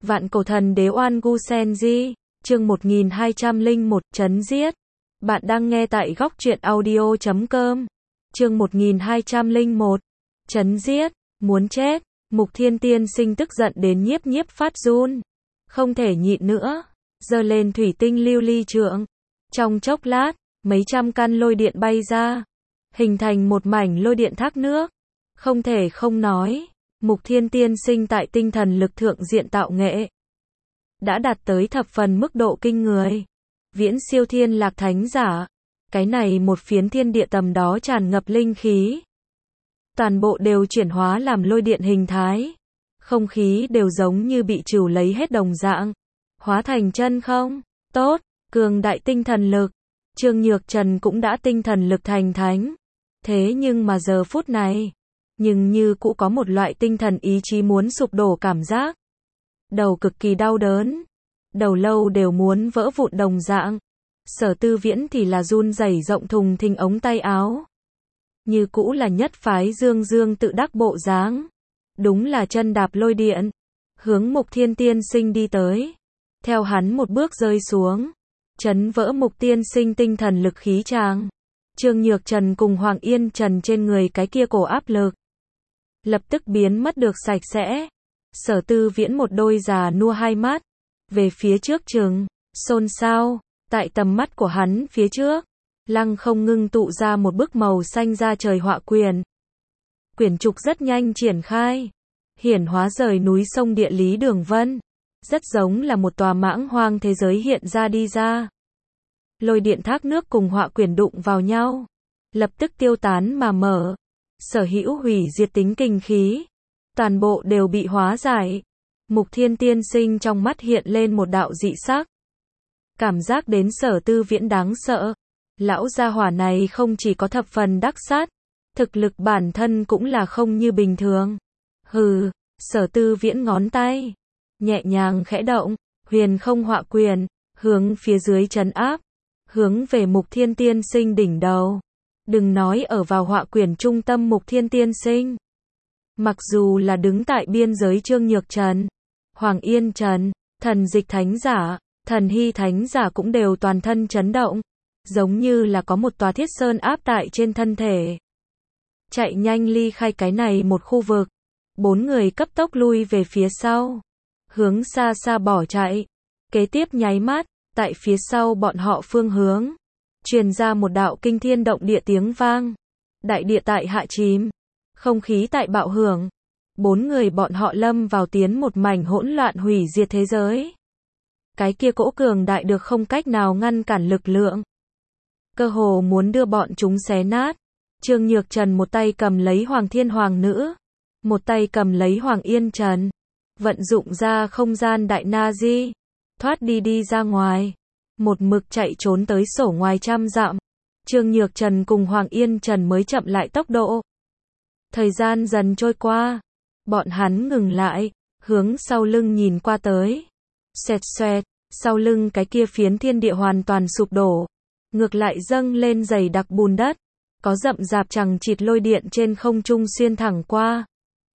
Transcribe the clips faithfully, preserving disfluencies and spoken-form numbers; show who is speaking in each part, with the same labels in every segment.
Speaker 1: Vạn cổ thần đế Oan Gu Senji, chương một nghìn hai trăm lẻ một, chấn giết. Bạn đang nghe tại góc truyện audio chấm com. Chương một nghìn hai trăm lẻ một, chấn giết, muốn chết. Mục Thiên Tiên Sinh tức giận đến nhiếp nhiếp phát run. Không thể nhịn nữa, giơ lên thủy tinh lưu ly trượng. Trong chốc lát, mấy trăm căn lôi điện bay ra, hình thành một mảnh lôi điện thác nước. Không thể không nói, Mục Thiên Tiên Sinh tại tinh thần lực thượng diện tạo nghệ đã đạt tới thập phần mức độ kinh người. Viễn siêu thiên lạc thánh giả. Cái này một phiến thiên địa tầm đó tràn ngập linh khí. Toàn bộ đều chuyển hóa làm lôi điện hình thái. Không khí đều giống như bị trừ lấy hết đồng dạng. Hóa thành chân không. Tốt, cường đại tinh thần lực. Trương Nhược Trần cũng đã tinh thần lực thành thánh. Thế nhưng mà giờ phút này, nhưng như cũng có một loại tinh thần ý chí muốn sụp đổ cảm giác. Đầu cực kỳ đau đớn. Đầu lâu đều muốn vỡ vụn đồng dạng. Sở Tư Viễn thì là run rẩy rộng thùng thình ống tay áo. Như cũ là nhất phái dương dương tự đắc bộ dáng. Đúng là chân đạp lôi điện. Hướng Mục Thiên Tiên Sinh đi tới. Theo hắn một bước rơi xuống. Chấn vỡ Mục Tiên Sinh tinh thần lực khí tràng. Trương Nhược Trần cùng Hoàng Yên Trần trên người cái kia cổ áp lực. Lập tức biến mất được sạch sẽ. Sở Tư Viễn một đôi già nua hai mắt. Về phía trước chừng, xôn xao, tại tầm mắt của hắn phía trước. Lăng không ngưng tụ ra một bức màu xanh ra trời họa quyển. Quyển trục rất nhanh triển khai. Hiển hóa rời núi sông địa lý đường vân. Rất giống là một tòa mãng hoang thế giới hiện ra đi ra. Lôi điện thác nước cùng họa quyển đụng vào nhau. Lập tức tiêu tán mà mở. Sở hữu hủy diệt tính kinh khí. Toàn bộ đều bị hóa giải. Mục Thiên Tiên Sinh trong mắt hiện lên một đạo dị sắc. Cảm giác đến Sở Tư Viễn đáng sợ. Lão gia hỏa này không chỉ có thập phần đắc sát, thực lực bản thân cũng là không như bình thường. Hừ, Sở Tư Viễn ngón tay nhẹ nhàng khẽ động, huyền không họa quyền, hướng phía dưới trấn áp, hướng về Mục Thiên Tiên Sinh đỉnh đầu. Đừng nói ở vào họa quyển trung tâm Mục Thiên Tiên Sinh. Mặc dù là đứng tại biên giới Trương Nhược Trần, Hoàng Yên Trần, Thần Dịch Thánh Giả, Thần Hy Thánh Giả cũng đều toàn thân chấn động. Giống như là có một tòa thiết sơn áp tại trên thân thể. Chạy nhanh ly khai cái này một khu vực. Bốn người cấp tốc lui về phía sau. Hướng xa xa bỏ chạy. Kế tiếp nháy mắt, tại phía sau bọn họ phương hướng. Truyền ra một đạo kinh thiên động địa tiếng vang. Đại địa tại hạ chìm. Không khí tại bạo hưởng. Bốn người bọn họ lâm vào tiến một mảnh hỗn loạn hủy diệt thế giới. Cái kia cỗ cường đại được không cách nào ngăn cản lực lượng. Cơ hồ muốn đưa bọn chúng xé nát. Trương Nhược Trần một tay cầm lấy Hoàng Thiên Hoàng Nữ. Một tay cầm lấy Hoàng Yên Trần. Vận dụng ra không gian đại na di. Thoát đi đi ra ngoài. Một mực chạy trốn tới sổ ngoài trăm dặm. Trương Nhược Trần cùng Hoàng Yên Trần mới chậm lại tốc độ. Thời gian dần trôi qua. Bọn hắn ngừng lại. Hướng sau lưng nhìn qua tới. Xoẹt xoẹt. Sau lưng cái kia phiến thiên địa hoàn toàn sụp đổ. Ngược lại dâng lên dày đặc bùn đất. Có rậm rạp chằng chịt lôi điện trên không trung xuyên thẳng qua.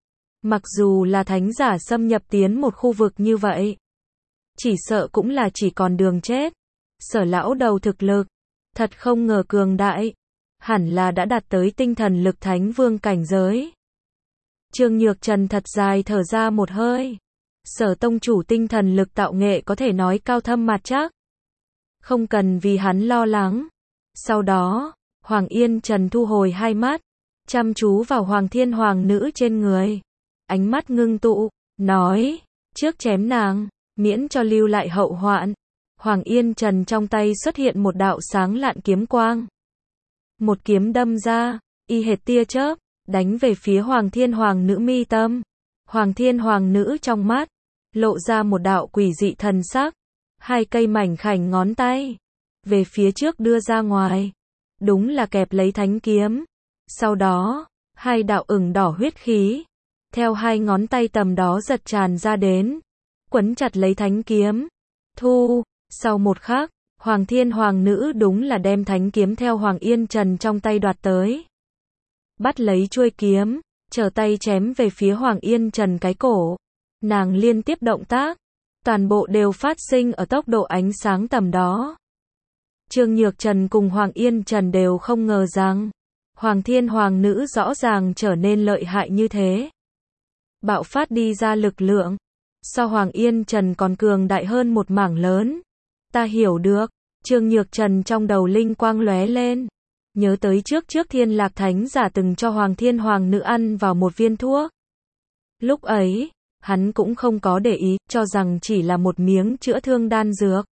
Speaker 1: Mặc dù là thánh giả xâm nhập tiến một khu vực như vậy. Chỉ sợ cũng là chỉ còn đường chết. Sở lão đầu thực lực. Thật không ngờ cường đại. Hẳn là đã đạt tới tinh thần lực thánh vương cảnh giới. Trương Nhược Trần thật dài thở ra một hơi. Sở tông chủ tinh thần lực tạo nghệ có thể nói cao thâm mặt chắc. Không cần vì hắn lo lắng. Sau đó, Hoàng Yên Trần thu hồi hai mắt, chăm chú vào Hoàng Thiên Hoàng Nữ trên người. Ánh mắt ngưng tụ, nói, trước chém nàng, miễn cho lưu lại hậu hoạn. Hoàng Yên Trần trong tay xuất hiện một đạo sáng lạn kiếm quang. Một kiếm đâm ra, y hệt tia chớp, đánh về phía Hoàng Thiên Hoàng Nữ mi tâm. Hoàng Thiên Hoàng Nữ trong mắt, lộ ra một đạo quỷ dị thần sắc. Hai cây mảnh khảnh ngón tay. Về phía trước đưa ra ngoài. Đúng là kẹp lấy thánh kiếm. Sau đó, hai đạo ửng đỏ huyết khí. Theo hai ngón tay tầm đó giật tràn ra đến. Quấn chặt lấy thánh kiếm. Thu, sau một khắc, Hoàng Thiên Hoàng Nữ đúng là đem thánh kiếm theo Hoàng Yên Trần trong tay đoạt tới. Bắt lấy chuôi kiếm, trở tay chém về phía Hoàng Yên Trần cái cổ. Nàng liên tiếp động tác. toàn bộ đều phát sinh ở tốc độ ánh sáng tầm đó. Trương Nhược Trần cùng Hoàng Yên Trần đều không ngờ rằng, Hoàng Thiên Hoàng nữ rõ ràng trở nên lợi hại như thế. Bạo phát đi ra lực lượng, so Hoàng Yên Trần còn cường đại hơn một mảng lớn. Ta hiểu được, Trương Nhược Trần trong đầu linh quang lóe lên. Nhớ tới trước trước Thiên Lạc Thánh Giả từng cho Hoàng Thiên Hoàng nữ ăn vào một viên thuốc. Lúc ấy, hắn cũng không có để ý, cho rằng chỉ là một miếng chữa thương đan dược.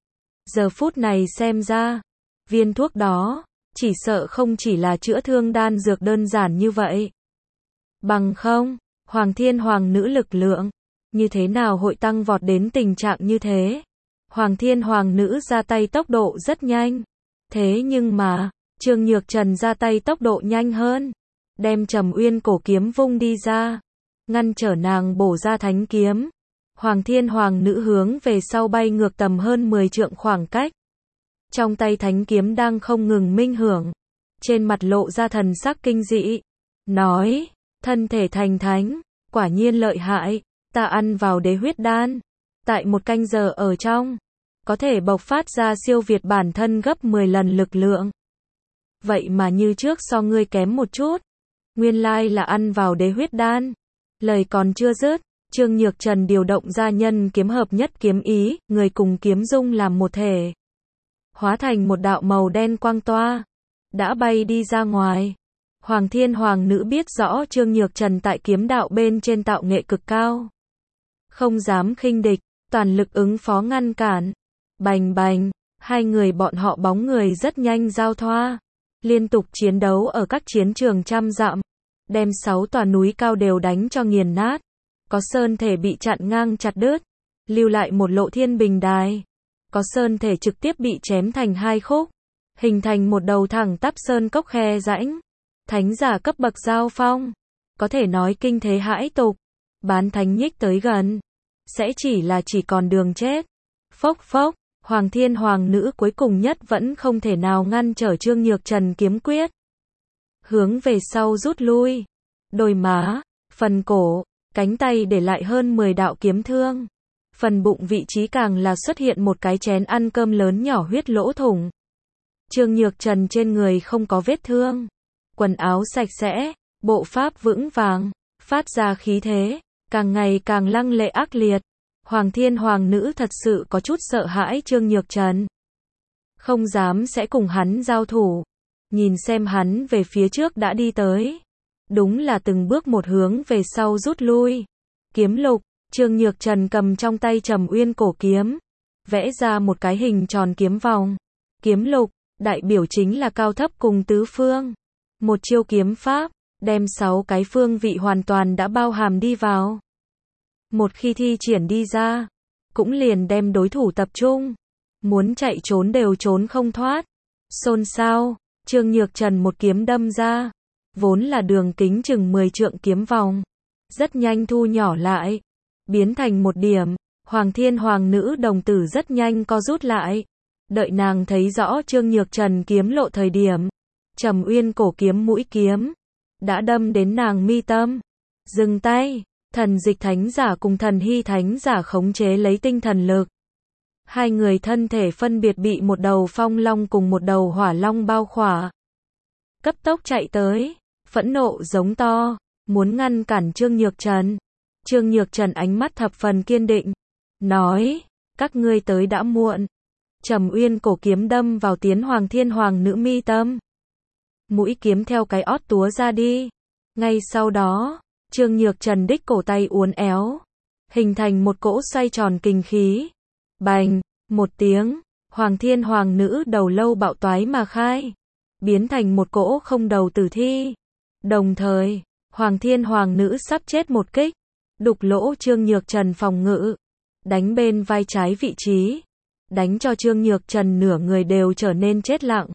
Speaker 1: Giờ phút này xem ra, viên thuốc đó, chỉ sợ không chỉ là chữa thương đan dược đơn giản như vậy. Bằng không, Hoàng Thiên Hoàng nữ lực lượng, như thế nào hội tăng vọt đến tình trạng như thế? Hoàng Thiên Hoàng nữ ra tay tốc độ rất nhanh. Thế nhưng mà, Trương Nhược Trần ra tay tốc độ nhanh hơn. Đem Trầm Uyên cổ kiếm vung đi ra. Ngăn trở nàng bổ ra thánh kiếm. Hoàng Thiên Hoàng nữ hướng về sau bay ngược tầm hơn mười trượng khoảng cách. Trong tay thánh kiếm đang không ngừng minh hưởng. Trên mặt lộ ra thần sắc kinh dị. Nói, thân thể thành thánh, quả nhiên lợi hại, ta ăn vào đế huyết đan. Tại một canh giờ ở trong, có thể bộc phát ra siêu việt bản thân gấp mười lần lực lượng. Vậy mà như trước so ngươi kém một chút. Nguyên lai là ăn vào đế huyết đan. Lời còn chưa dứt, Trương Nhược Trần điều động ra nhân kiếm hợp nhất kiếm ý, người cùng kiếm dung làm một thể. Hóa thành một đạo màu đen quang toa, đã bay đi ra ngoài. Hoàng Thiên Hoàng nữ biết rõ Trương Nhược Trần tại kiếm đạo bên trên tạo nghệ cực cao. Không dám khinh địch, toàn lực ứng phó ngăn cản. Bành bành, hai người bọn họ bóng người rất nhanh giao thoa. Liên tục chiến đấu ở các chiến trường trăm dặm. Đem sáu tòa núi cao đều đánh cho nghiền nát. Có sơn thể bị chặn ngang chặt đứt. Lưu lại một lộ thiên bình đài. Có sơn thể trực tiếp bị chém thành hai khúc. Hình thành một đầu thẳng tắp sơn cốc khe rãnh. Thánh giả cấp bậc giao phong. Có thể nói kinh thế hãi tục. Bán thánh nhích tới gần. Sẽ chỉ là chỉ còn đường chết. Phốc phốc, Hoàng Thiên Hoàng nữ cuối cùng nhất vẫn không thể nào ngăn trở Trương Nhược Trần kiếm quyết. Hướng về sau rút lui. Đôi má, phần cổ, cánh tay để lại hơn mười đạo kiếm thương. Phần bụng vị trí càng là xuất hiện một cái chén ăn cơm lớn nhỏ huyết lỗ thủng. Trương Nhược Trần trên người không có vết thương. Quần áo sạch sẽ, bộ pháp vững vàng, phát ra khí thế, càng ngày càng lăng lệ ác liệt. Hoàng Thiên Hoàng nữ thật sự có chút sợ hãi Trương Nhược Trần. Không dám sẽ cùng hắn giao thủ. Nhìn xem hắn về phía trước đã đi tới. Đúng là từng bước một hướng về sau rút lui. Kiếm lục, Trương Nhược Trần cầm trong tay Trầm Uyên cổ kiếm. Vẽ ra một cái hình tròn kiếm vòng. Kiếm lục, đại biểu chính là cao thấp cùng tứ phương. Một chiêu kiếm pháp, đem sáu cái phương vị hoàn toàn đã bao hàm đi vào. Một khi thi triển đi ra, cũng liền đem đối thủ tập trung. Muốn chạy trốn đều trốn không thoát. Xôn xao, Trương Nhược Trần một kiếm đâm ra. Vốn là đường kính chừng mười trượng kiếm vòng. Rất nhanh thu nhỏ lại. Biến thành một điểm. Hoàng Thiên Hoàng nữ đồng tử rất nhanh co rút lại. Đợi nàng thấy rõ Trương Nhược Trần kiếm lộ thời điểm. Trầm Uyên cổ kiếm mũi kiếm. Đã đâm đến nàng mi tâm. Dừng tay. Thần Dịch Thánh Giả cùng Thần Hy Thánh Giả khống chế lấy tinh thần lực. Hai người thân thể phân biệt bị một đầu phong long cùng một đầu hỏa long bao khỏa. Cấp tốc chạy tới, phẫn nộ giống to, muốn ngăn cản Trương Nhược Trần. Trương Nhược Trần ánh mắt thập phần kiên định, nói, các ngươi tới đã muộn. Trầm Uyên cổ kiếm đâm vào tiến Hoàng Thiên Hoàng nữ mi tâm. Mũi kiếm theo cái ót túa ra đi. Ngay sau đó, Trương Nhược Trần đích cổ tay uốn éo, hình thành một cỗ xoay tròn kinh khí. Bành, một tiếng, Hoàng Thiên Hoàng nữ đầu lâu bạo toái mà khai, biến thành một cỗ không đầu tử thi. Đồng thời, Hoàng Thiên Hoàng nữ sắp chết một kích, đục lỗ Trương Nhược Trần phòng ngự, đánh bên vai trái vị trí, đánh cho Trương Nhược Trần nửa người đều trở nên chết lặng.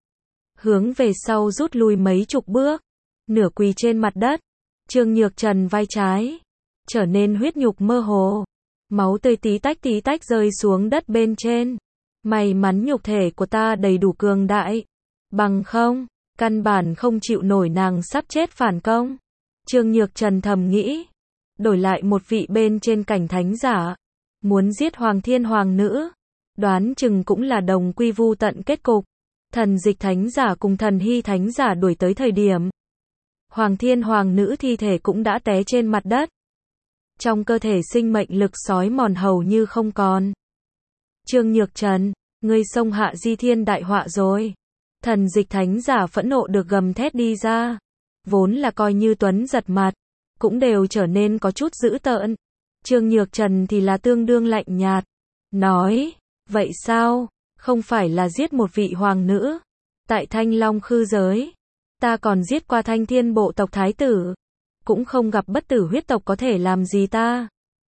Speaker 1: Hướng về sau rút lui mấy chục bước, nửa quỳ trên mặt đất. Trương Nhược Trần vai trái trở nên huyết nhục mơ hồ, máu tươi tí tách tí tách rơi xuống đất bên trên. May mắn nhục thể của ta đầy đủ cường đại, bằng không, căn bản không chịu nổi nàng sắp chết phản công. Trương Nhược Trần thầm nghĩ, đổi lại một vị bên trên cảnh thánh giả, muốn giết Hoàng Thiên Hoàng Nữ. Đoán chừng cũng là đồng quy vu tận kết cục. Thần Dịch Thánh Giả cùng Thần Hy Thánh Giả đuổi tới thời điểm, Hoàng Thiên Hoàng Nữ thi thể cũng đã té trên mặt đất. Trong cơ thể sinh mệnh lực sói mòn hầu như không còn. Trương Nhược Trần, ngươi xông hạ di thiên đại họa rồi. Thần Dịch Thánh Giả phẫn nộ được gầm thét đi ra. Vốn là coi như tuấn giật mặt, cũng đều trở nên có chút dữ tợn. Trương Nhược Trần thì là tương đương lạnh nhạt. Nói, vậy sao, không phải là giết một vị hoàng nữ. Tại Thanh Long Khư giới, ta còn giết qua Thanh Thiên bộ tộc thái tử. Cũng không gặp bất tử huyết tộc có thể làm gì ta.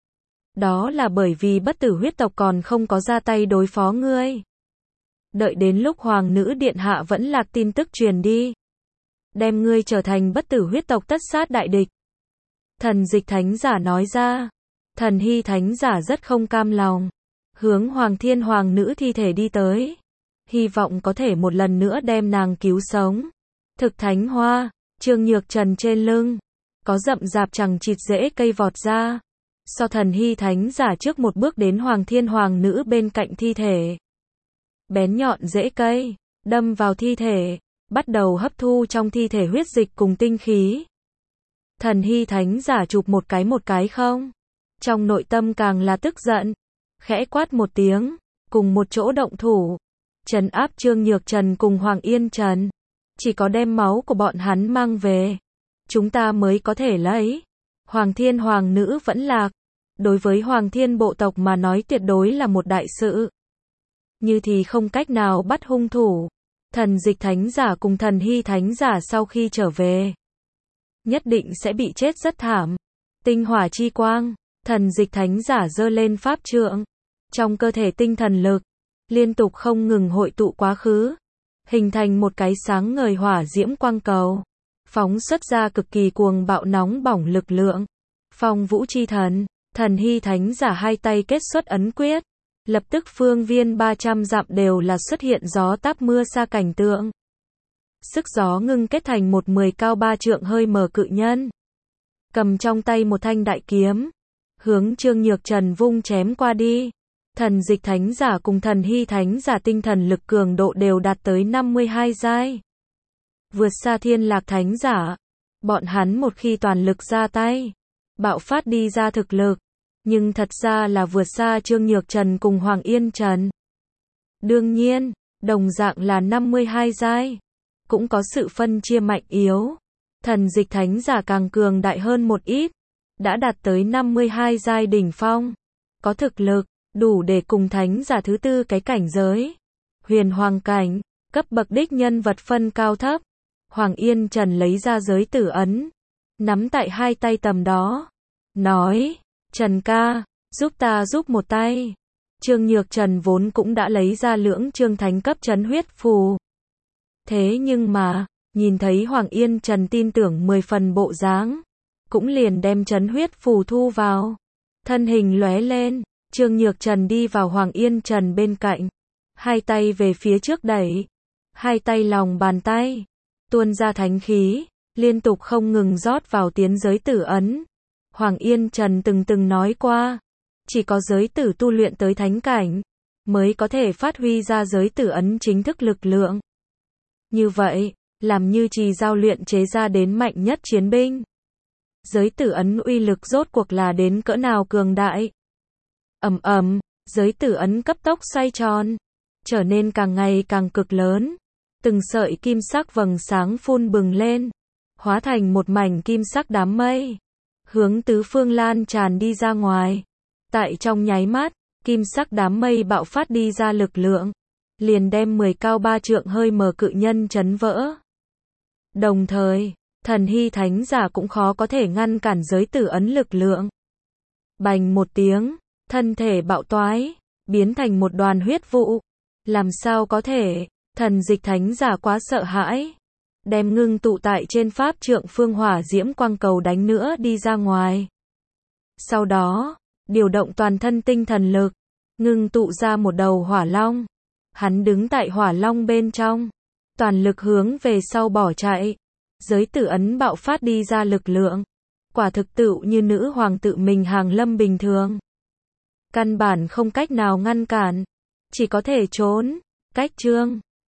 Speaker 1: Đó là bởi vì bất tử huyết tộc còn không có ra tay đối phó ngươi. Đợi đến lúc hoàng nữ điện hạ vẫn lạc tin tức truyền đi, đem ngươi trở thành bất tử huyết tộc tất sát đại địch. Thần Dịch Thánh Giả nói ra. Thần Hy Thánh Giả rất không cam lòng, hướng Hoàng Thiên Hoàng Nữ thi thể đi tới, hy vọng có thể một lần nữa đem nàng cứu sống. Thực Thánh Hoa, Trương Nhược Trần trên lưng, có rậm rạp chằng chịt rễ cây vọt ra. So Thần Hy Thánh Giả trước một bước đến Hoàng Thiên Hoàng Nữ bên cạnh thi thể. Bén nhọn rễ cây, đâm vào thi thể, bắt đầu hấp thu trong thi thể huyết dịch cùng tinh khí. Thần Hy Thánh Giả chụp một cái một cái không. Trong nội tâm càng là tức giận. Khẽ quát một tiếng, cùng một chỗ động thủ. Trấn áp Trương Nhược Trần cùng Hoàng Yên Trần. Chỉ có đem máu của bọn hắn mang về, chúng ta mới có thể lấy. Hoàng Thiên Hoàng Nữ vẫn lạc. Đối với Hoàng Thiên bộ tộc mà nói tuyệt đối là một đại sự. Như thì không cách nào bắt hung thủ. Thần Dịch Thánh Giả cùng Thần Hy Thánh Giả sau khi trở về, nhất định sẽ bị chết rất thảm. Tinh hỏa chi quang, Thần Dịch Thánh Giả giơ lên pháp trượng. Trong cơ thể tinh thần lực, liên tục không ngừng hội tụ quá khứ, hình thành một cái sáng ngời hỏa diễm quang cầu, phóng xuất ra cực kỳ cuồng bạo nóng bỏng lực lượng. Phong Vũ Chi Thần, Thần Hy Thánh Giả hai tay kết xuất ấn quyết, lập tức phương viên ba trăm dặm đều là xuất hiện gió táp mưa sa cảnh tượng. Sức gió ngưng kết thành một mười cao ba trượng hơi mờ cự nhân, cầm trong tay một thanh đại kiếm, hướng Trương Nhược Trần vung chém qua đi. Thần Dịch Thánh Giả cùng Thần Hy Thánh Giả tinh thần lực cường độ đều đạt tới năm mươi hai giai, vượt xa Thiên Lạc Thánh Giả. Bọn hắn một khi toàn lực ra tay, bạo phát đi ra thực lực, nhưng thật ra là vượt xa Trương Nhược Trần cùng Hoàng Yên Trần. Đương nhiên, đồng dạng là năm mươi hai giai, cũng có sự phân chia mạnh yếu. Thần Dịch Thánh Giả càng cường đại hơn một ít, đã đạt tới năm mươi hai giai đỉnh phong, có thực lực đủ để cùng Thánh Giả thứ tư cái cảnh giới, Huyền Hoàng cảnh, cấp bậc đích nhân vật phân cao thấp. Hoàng Yên Trần lấy ra giới tử ấn, nắm tại hai tay tầm đó, nói, Trần ca, giúp ta giúp một tay. Trương Nhược Trần vốn cũng đã lấy ra lưỡng chương thánh cấp trấn huyết phù. Thế nhưng mà, nhìn thấy Hoàng Yên Trần tin tưởng mười phần bộ dáng, cũng liền đem trấn huyết phù thu vào. Thân hình lóe lên, Trương Nhược Trần đi vào Hoàng Yên Trần bên cạnh, hai tay về phía trước đẩy, hai tay lòng bàn tay, tuôn ra thánh khí, liên tục không ngừng rót vào tiến giới tử ấn. Hoàng Yên Trần từng từng nói qua, chỉ có giới tử tu luyện tới thánh cảnh, mới có thể phát huy ra giới tử ấn chính thức lực lượng. Như vậy, làm như trì giao luyện chế ra đến mạnh nhất chiến binh. Giới tử ấn uy lực rốt cuộc là đến cỡ nào cường đại. Ầm ầm, giới tử ấn cấp tốc xoay tròn, trở nên càng ngày càng cực lớn. Từng sợi kim sắc vầng sáng phun bừng lên, hóa thành một mảnh kim sắc đám mây, hướng tứ phương lan tràn đi ra ngoài. Tại trong nháy mắt, kim sắc đám mây bạo phát đi ra lực lượng, liền đem mười cao ba trượng hơi mờ cự nhân chấn vỡ. Đồng thời, Thần Hy Thánh Giả cũng khó có thể ngăn cản giới tử ấn lực lượng. Bành một tiếng, thân thể bạo toái, biến thành một đoàn huyết vụ. Làm sao có thể? Thần Dịch Thánh Giả quá sợ hãi, đem ngưng tụ tại trên pháp trượng phương hỏa diễm quang cầu đánh nữa đi ra ngoài. Sau đó, điều động toàn thân tinh thần lực, ngưng tụ ra một đầu hỏa long. Hắn đứng tại hỏa long bên trong, toàn lực hướng về sau bỏ chạy. Giới tử ấn bạo phát đi ra lực lượng, quả thực tựu như nữ hoàng tự mình hàng lâm bình thường. Căn bản không cách nào ngăn cản. Chỉ có thể trốn. Cách chương